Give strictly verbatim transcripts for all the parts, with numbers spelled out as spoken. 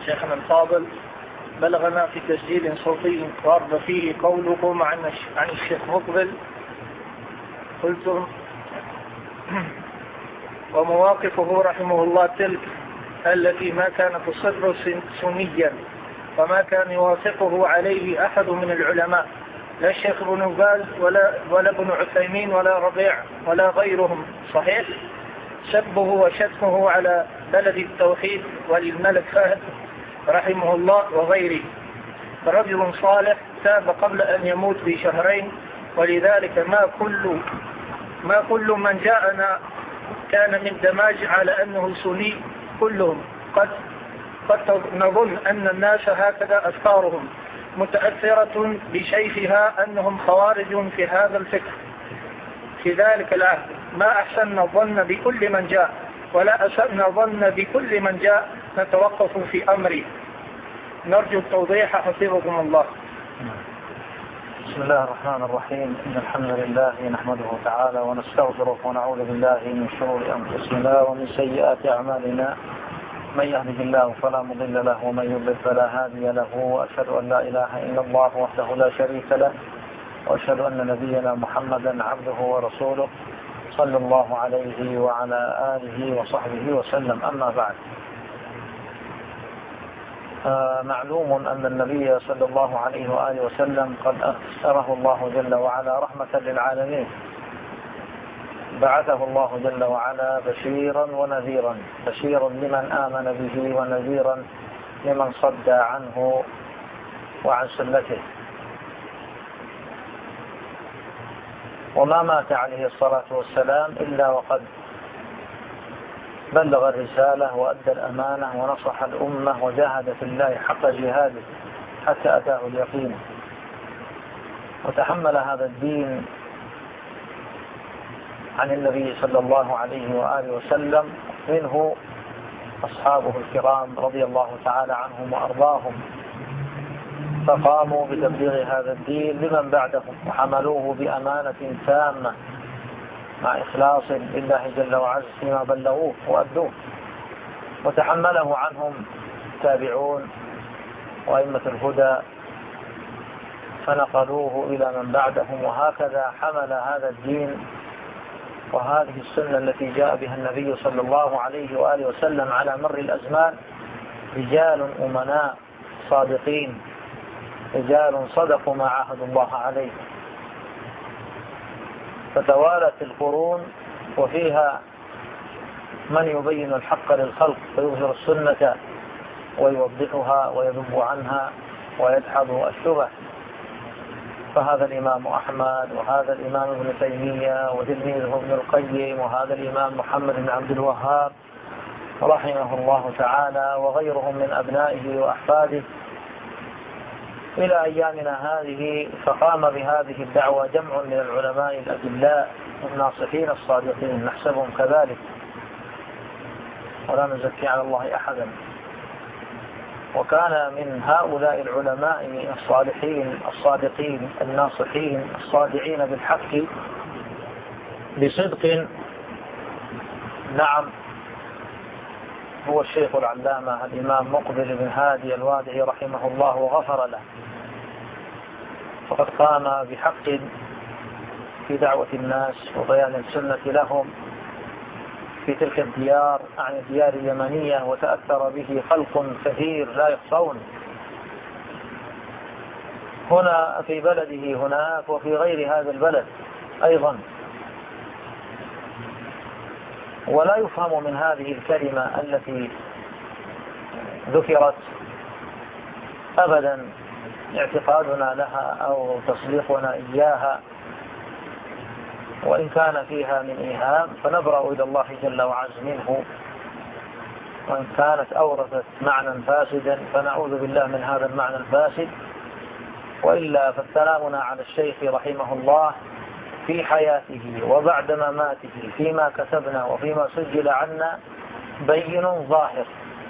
شيخنا الفاضل، بلغنا في تسجيل صوتي ورد فيه قولكم عن عن الشيخ مقبل، قلتم: ومواقفه رحمه الله تلك التي ما كان تصر سنيا وما كان يوافقه عليه أحد من العلماء، لا الشيخ ابن باز ولا ولا ابن عثيمين ولا ربيع ولا غيرهم، صحيح؟ سبه وشتمه على بلد التوحيد وللملك فهد رحمه الله وغيره. رجل صالح تاب قبل أن يموت بشهرين، ولذلك ما كل ما كل من جاءنا كان من دماج على أنه سني كلهم. قد قد نظن أن الناس هكذا أفكارهم متأثرة بشيخها أنهم خوارج في هذا الفكر في ذلك العهد. ما أحسن الظن بكل من جاء، ولا أسأنا ظن بكل من جاء، نتوقف في أمري. نرجو التوضيح حفظكم الله. بسم الله الرحمن الرحيم. إن الحمد لله نحمده تعالى ونستغفره ونعوذ بالله من شرور أنفسنا ومن سيئات أعمالنا. من يهده الله فلا مضل له ومن يضلل فلا هادي له، وأشهد أن لا إله إلا الله وحده لا شريك له، وأشهد أن نبينا محمدا عبده ورسوله صلى الله عليه وعلى آله وصحبه وسلم. أما بعد، آه معلوم أن النبي صلى الله عليه وآله وسلم قد أرسله الله جل وعلا رحمة للعالمين، بعثه الله جل وعلا بشيرا ونذيرا، بشيرا لمن آمن به ونذيرا لمن صد عنه وعن سنته. وما مات عليه الصلاة والسلام إلا وقد بلغ الرسالة وأدى الأمانة ونصح الأمة وجاهد في الله حق جهاده حتى أتاه اليقين، وتحمل هذا الدين عن النبي صلى الله عليه وآله وسلم، منه أصحابه الكرام رضي الله تعالى عنهم وأرضاهم، فقاموا بتبليغ هذا الدين لمن بعدهم وحملوه بأمانة تامة مع إخلاص لله جل وعز فيما بلغوه وأدوه، وتحمله عنهم التابعون وأئمة الهدى فنقلوه إلى من بعدهم. وهكذا حمل هذا الدين وهذه السنة التي جاء بها النبي صلى الله عليه وآله وسلم على مر الأزمان رجال أمناء صادقين، رجال صدقوا ما عاهدوا الله عليه. فتوالت القرون وفيها من يبين الحق للخلق ويظهر السنة ويوضحها ويذب عنها ويدحض الشبه. فهذا الإمام أحمد، وهذا الإمام ابن تيمية، وتلميذه ابن القيم، وهذا الإمام محمد بن عبد الوهاب رحمه الله تعالى، وغيرهم من أبنائه وأحفاده إلى أيامنا هذه. فقام بهذه الدعوة جمع من العلماء الأدلاء الناصحين الصادقين، نحسبهم كذلك ولا نزكي على الله أحدا. وكان من هؤلاء العلماء الصالحين الصادقين الناصحين الصادعين بالحق بصدق، نعم، هو الشيخ العلامة الإمام مقبل بن هادي الوادعي رحمه الله وغفر له. فقد قام بحق في دعوة الناس وبيان السنة لهم في تلك الديار، عن الديار اليمنية، وتأثر به خلق كثير لا يحصون هنا في بلده هناك وفي غير هذا البلد أيضا. ولا يفهم من هذه الكلمة التي ذكرت أبدا اعتقادنا لها أو تصديقنا إياها، وإن كان فيها من إيهام فنبرأ إلى الله جل وعز منه، وإن كانت أورثت معنى فاسدا فنعوذ بالله من هذا المعنى الفاسد. وإلا فالسلامنا على الشيخ رحمه الله في حياته وبعد مماته فيما كتبنا وفيما سجل عنا بين ظاهر.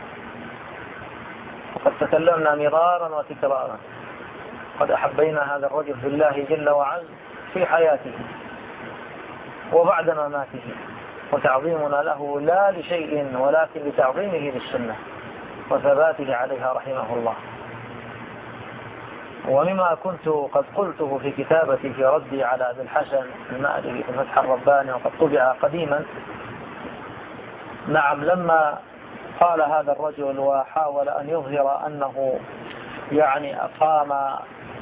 وقد تكلمنا مرارا وتكرارا، قد أحبينا هذا الرجل في الله جل وعز في حياته وبعد مماته، وتعظيمنا له لا لشيء ولكن لتعظيمه للسنة وثباته عليها رحمه الله. ومما كنت قد قلته في كتابتي في ردي على ابي الحسن المأربي في فتح الرباني وقد طبع قديما، نعم، لما قال هذا الرجل وحاول أن يظهر أنه يعني أقام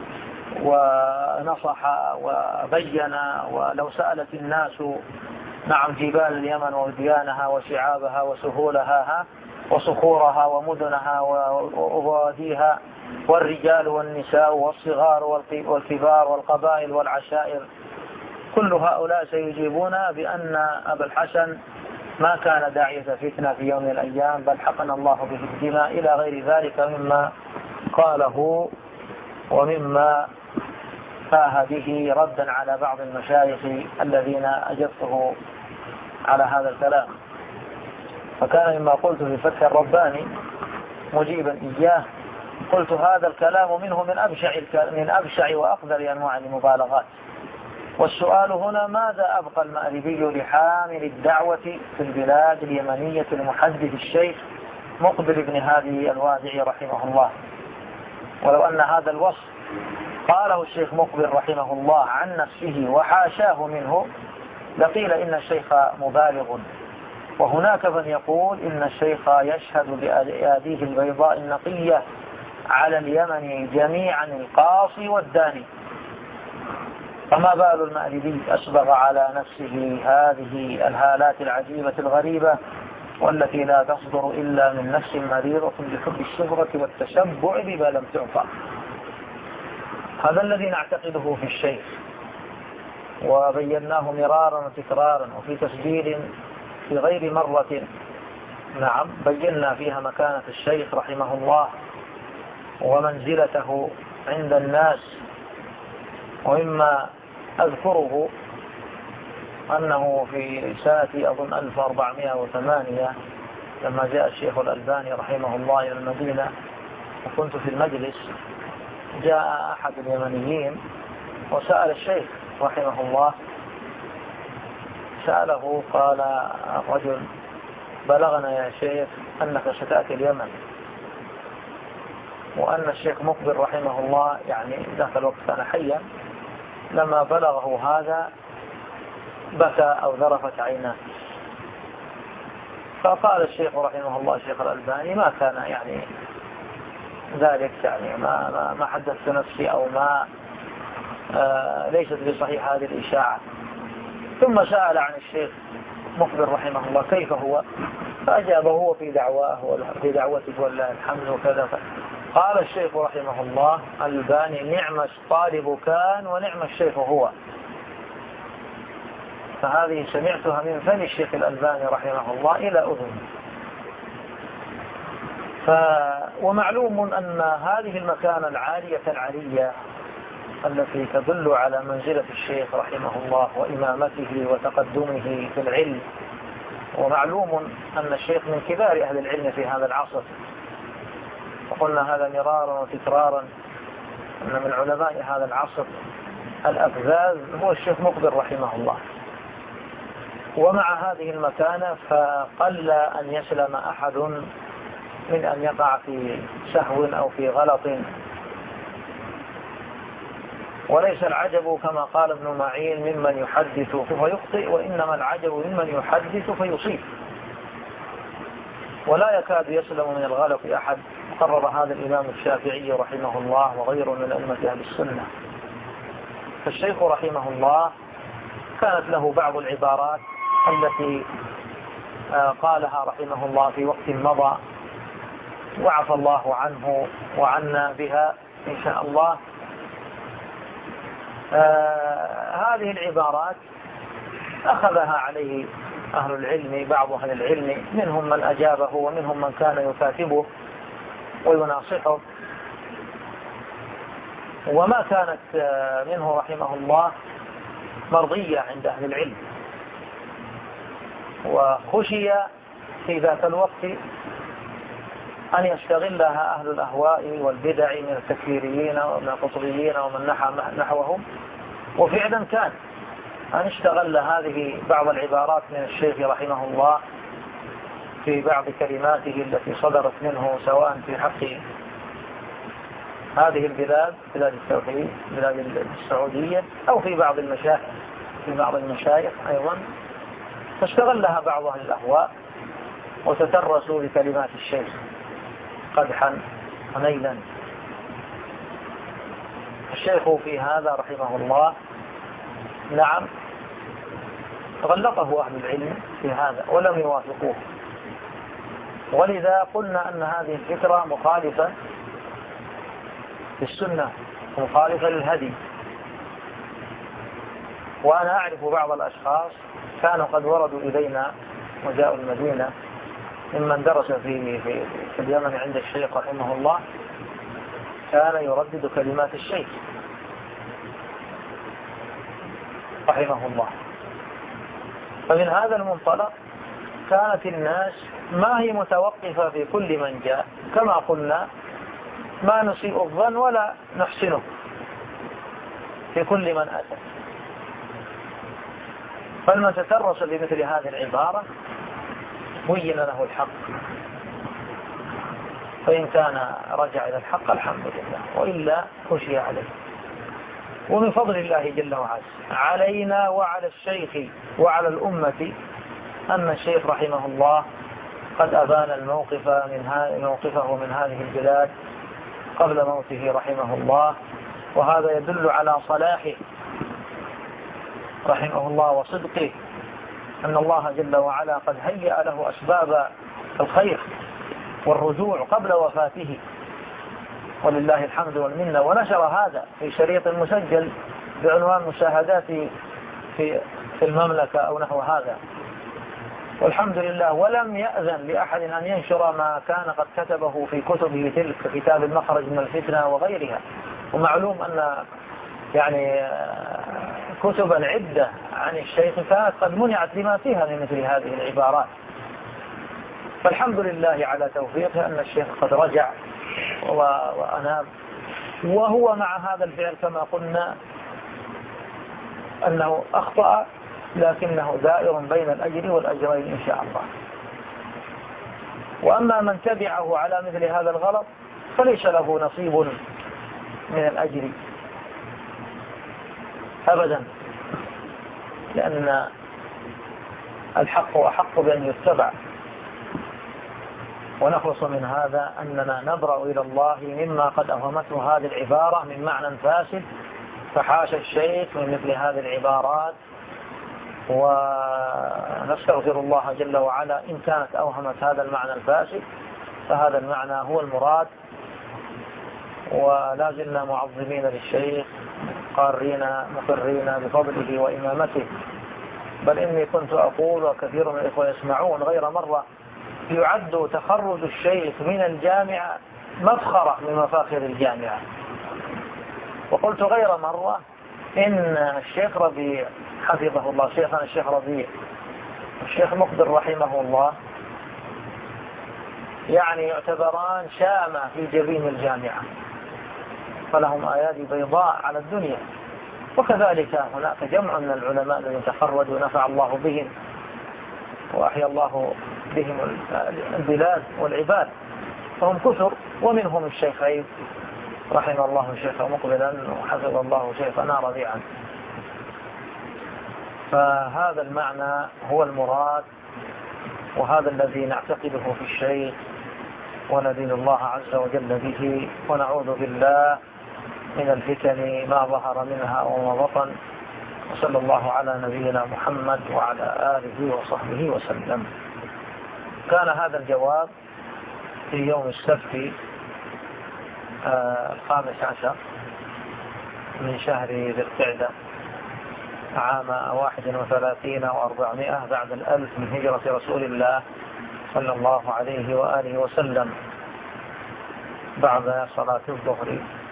ونصح وبين، ولو سألت الناس نعم جبال اليمن ووديانها وشعابها وسهولها وصخورها ومدنها وأبواديها والرجال والنساء والصغار والكبار والقبائل والعشائر، كل هؤلاء سيجيبون بأن أبا الحسن ما كان داعية فتنة في يوم من الأيام، بل حقن الله به الدماء إلى غير ذلك مما قاله ومما فاه به ردا على بعض المشايخ الذين أجبته على هذا الكلام. فكان مما قلت في فتح الرباني مجيبا إياه، قلت هذا الكلام منه من أبشع, من أبشع وأقدر أنواع المبالغات. والسؤال هنا: ماذا أبقى المأربي لحامل الدعوة في البلاد اليمنية المحدث الشيخ مقبل بن هادي الوادعي رحمه الله؟ ولو أن هذا الوصف قاله الشيخ مقبل رحمه الله عن نفسه وحاشاه منه لقيل إن الشيخ مبالغ. وهناك من يقول إن الشيخ يشهد بأياديه البيضاء النقية على اليمن جميعا القاصي والداني. فما بال المأربي أسبغ على نفسه هذه الهالات العجيبة الغريبة والتي لا تصدر إلا من نفس مريضة بحب الشهرة والتشبع بما لم تعطى. هذا الذي نعتقده في الشيخ، وبيناه مرارا وتكرارا وفي تسجيل في غير مرة، نعم، بينا فيها مكانة الشيخ رحمه الله ومنزلته عند الناس. ومما أذكره أنه في سنة أظن ألف وأربعمائة وثمانية لما جاء الشيخ الألباني رحمه الله إلى المدينة وكنت في المجلس، جاء أحد اليمنيين وسأل الشيخ رحمه الله، سأله قال الرجل: بلغنا يا شيخ أنك ستأتي اليمن. وأن الشيخ مقبل رحمه الله يعني ذاك الوقت كان حيا، لما بلغه هذا بكى أو ذرفت عيناه. فقال الشيخ رحمه الله الشيخ الألباني: ما كان يعني ذلك، يعني ما, ما, ما حدثت نفسي أو ما آه ليست بصحيح هذه الإشاعة. ثم سأل عن الشيخ مقبل رحمه الله كيف هو، فأجابه هو في دعواه في دعوته ولله الحمد وكذا. قال الشيخ رحمه الله الألباني: نعم الطالب كان ونعم الشيخ هو. فهذه سمعتها من فم الشيخ الألباني رحمه الله إلى أذن. ف... ومعلوم أن هذه المكانة العالية العلية التي تدل على منزلة الشيخ رحمه الله وإمامته وتقدمه في العلم، ومعلوم أن الشيخ من كبار أهل العلم في هذا العصر، وقلنا هذا مرارا وتكرارا أن من علماء هذا العصر الأفذاذ هو الشيخ مقبل رحمه الله. ومع هذه المكانة فقل أن يسلم أحد من أن يقع في سهو أو في غلط. وليس العجب كما قال ابن معين ممن يحدث فيخطئ، وإنما العجب ممن يحدث فيصيب. ولا يكاد يسلم من الغلط أحد. قرر هذا الإمام الشافعي رحمه الله وغيره من أئمة أهل السنة. فالشيخ رحمه الله كانت له بعض العبارات التي قالها رحمه الله في وقت مضى، وعفى الله عنه وعنا بها إن شاء الله. آه هذه العبارات أخذها عليه أهل العلم، بعض أهل العلم، منهم من أجابه ومنهم من كان يكاتبه ويناصحه. وما كانت منه رحمه الله مرضية عند أهل العلم، وخشي في ذات الوقت أن يستغلها أهل الأهواء والبدع من التكفيريين ومن القطبيين ومن نحوهم. وفعلا كان أن اشتغل هذه بعض العبارات من الشيخ رحمه الله في بعض كلماته التي صدرت منه سواء في حق هذه البلاد بلاد التوحيد بلاد السعودية أو في بعض المشايخ في بعض المشايخ أيضا، فاستغلها بعض أهل الأهواء وتترسوا بكلمات الشيخ قدحا ونيلا. الشيخ في هذا رحمه الله نعم غلطه أهل العلم في هذا ولم يوافقوه، ولذا قلنا أن هذه الفكرة مخالفة للسنة مخالفة للهدي. وأنا أعرف بعض الأشخاص كانوا قد وردوا إلينا وجاءوا المدينة ممن درس في, في, في اليمن عند الشيخ رحمه الله، كان يردد كلمات الشيخ رحمه الله. فمن هذا المنطلق كانت الناس ما هي متوقفة في كل من جاء، كما قلنا ما نسيء الظن ولا نحسنه في كل من أتى. فلمن تترس بمثل هذه العبارة بين له الحق، فإن كان رجع إلى الحق الحمد لله، وإلا خشي عليه. ومن فضل الله جل وعلا علينا وعلى الشيخ وعلى الأمة أن الشيخ رحمه الله قد أبان الموقف من موقفه من هذه البلاد قبل موته رحمه الله، وهذا يدل على صلاحه رحمه الله وصدقه، أن الله جل وعلا قد هيأ له أسباب الخير والرجوع قبل وفاته، ولله الحمد والمنة. ونشر هذا في شريط مسجل بعنوان مشاهدات في في المملكة أو نحو هذا، والحمد لله. ولم يأذن لأحد أن ينشر ما كان قد كتبه في كتبه تلك، كتاب المخرج من الفتنة وغيرها. ومعلوم أن يعني كتبا عدة عن الشيخ كانت قد منعت لما فيها من مثل هذه العبارات. فالحمد لله على توفيقه أن الشيخ قد رجع وأناب، وهو مع هذا الفعل كما قلنا أنه أخطأ، لكنه دائر بين الأجر والأجرين إن شاء الله. وأما من تبعه على مثل هذا الغلط فليس له نصيب من الأجر أبدا، لأن الحق أحق بأن يتبع. ونخلص من هذا أننا نبرأ إلى الله مما قد أوهمته هذه العبارة من معنى فاسد، فحاش الشيخ من مثل هذه العبارات، ونستغفر الله جل وعلا إن كانت أوهمت هذا المعنى الفاسد، فهذا المعنى هو المراد. ولا زلنا معظمين للشيخ قارين مقرين بفضله وإمامته. بل إني كنت أقول وكثير من الإخوة يسمعون غير مرة يعد تخرج الشيخ من الجامعة مفخرة من مفاخر الجامعة. وقلت غير مرة إن الشيخ ربيع حفظه الله، شيخنا الشيخ ربيع والشيخ مقبل رحمه الله يعني يعتبران شامة في جبين الجامعة، فلهم آيات بيضاء على الدنيا. وكذلك هناك جمع من العلماء الذين تخرجوا ونفع الله بهم وأحيا الله بهم البلاد والعباد، فهم كثر. ومنهم الشيخ عيد رحمه الله الشيخ مقبلا وحفظ الله شيخنا ربيعا. فهذا المعنى هو المراد، وهذا الذي نعتقده في الشيخ وندين الله عز وجل به، ونعوذ بالله من الفتن ما ظهر منها وما بطن. وصلى الله على نبينا محمد وعلى آله وصحبه وسلم. كان هذا الجواب في يوم السبت الخامس عشر من شهر ذي القعدة عام واحد وثلاثين وأربعمائة بعد الألف من هجرة رسول الله صلى الله عليه وآله وسلم، بعد صلاة الظهر.